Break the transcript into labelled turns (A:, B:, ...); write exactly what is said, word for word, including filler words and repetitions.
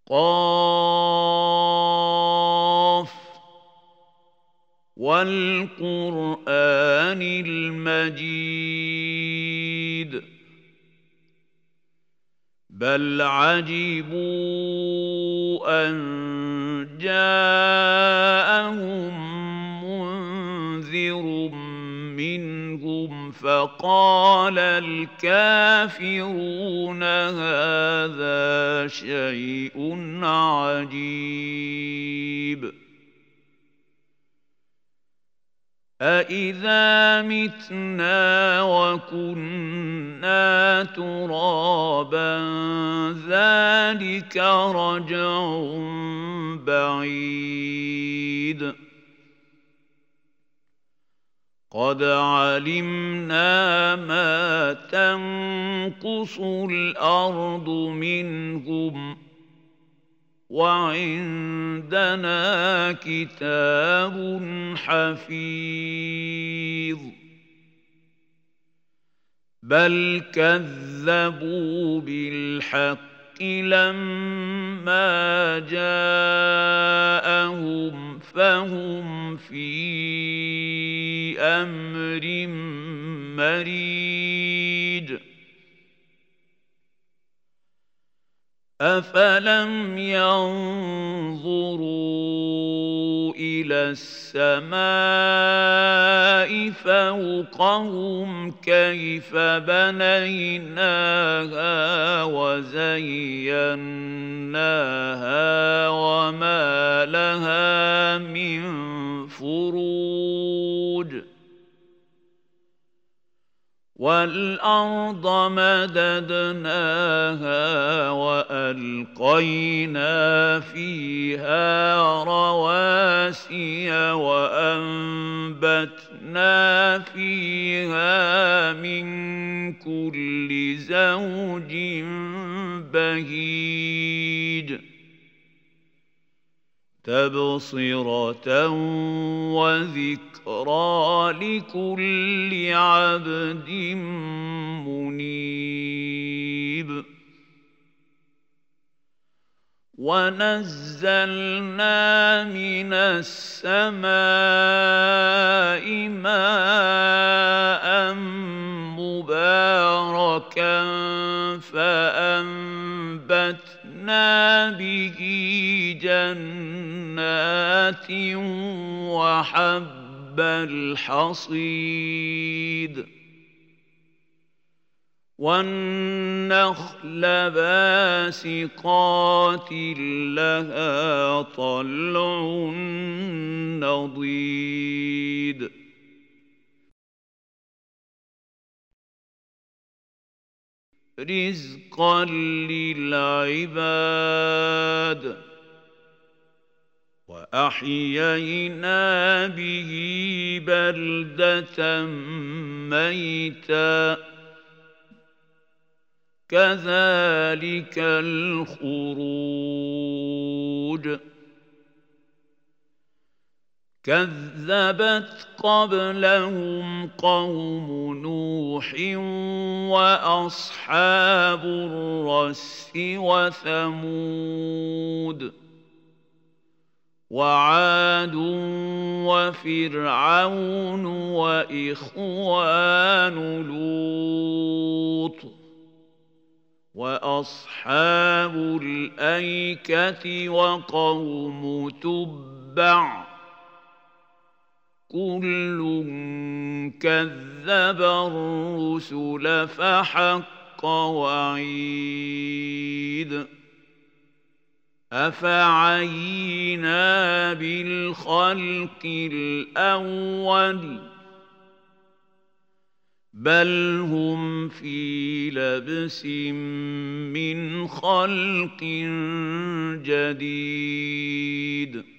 A: قاف والقرآن المجيد بل عجبوا أن جاءهم منذر منهم فقال الكافرون هذا شيء عجيب أَإِذَا مِتْنَا وَكُنَّا تُرَابًا ذَلِكَ رَجْعٌ بَعِيدٌ قَدْ عَلِمْنَا مَا تَنقُصُ الْأَرْضُ مِنْهُمْ وَعِندَنَا كِتَابٌ حَفِيظٌ بَلْ كَذَّبُوا بِالْحَقِّ لَمَّا جَاءَهُمْ فَهُمْ فِي أَمْرٍ مَّرِيجٍ أَفَلَمْ يَنظُرُوا إِلَى السَّمَاءِ فَوْقَهُمْ كَيْفَ بَنَيْنَاهَا وَزَيَّنَّاهَا وَمَا لَهَا مِن فُرُوجٍ وَالْأَرْضَ مَدَدْنَاهَا وَأَلْقَيْنَا فِيهَا رَوَاسِيَ وَأَنبَتْنَا فِيهَا مِن كُلِّ زَوْجٍ بَهِيجٍ تَبْصِرَةً وَذِكْرَىٰ لِكُلِّ عَبْدٍ مُّنِيبٍ وَنَزَّلْنَا مِنَ السَّمَاءِ مَاءً مُّبَارَكًا فَأَنبَتْنَا بِهِ جَنَّاتٍ وَحَبَّ الْحَصِيدِ وَالنَّخْلَ بَاسِقَاتٍ لَهَا طَلْعٌ نَّضِيدٌ رِزْقًا لِّلْعِبَادِ وَأَحْيَيْنَا بِهِ بَلْدَةً مَّيْتًا كَذَلِكَ الْخُرُوجُ كَذَّبَتْ قَبْلَهُمْ قَوْمُ نُوحٍ وَأَصْحَابُ الرَّسِّ وَثَمُودُ وَعَادٌ وَفِرْعَوْنُ وَإِخْوَانُ لُوطٍ وَأَصْحَابُ الْأَيْكَةِ وَقَوْمُ تُبَّعٍ كُلٌّ كَذَّبَ الرُّسُلَ فَحَقَّ وَعِيدِ أَفَعَيِينَا بِالْخَلْقِ الْأَوَّلِ بَلْ هُمْ فِي لَبْسٍ مِّنْ خَلْقٍ جَدِيدٍ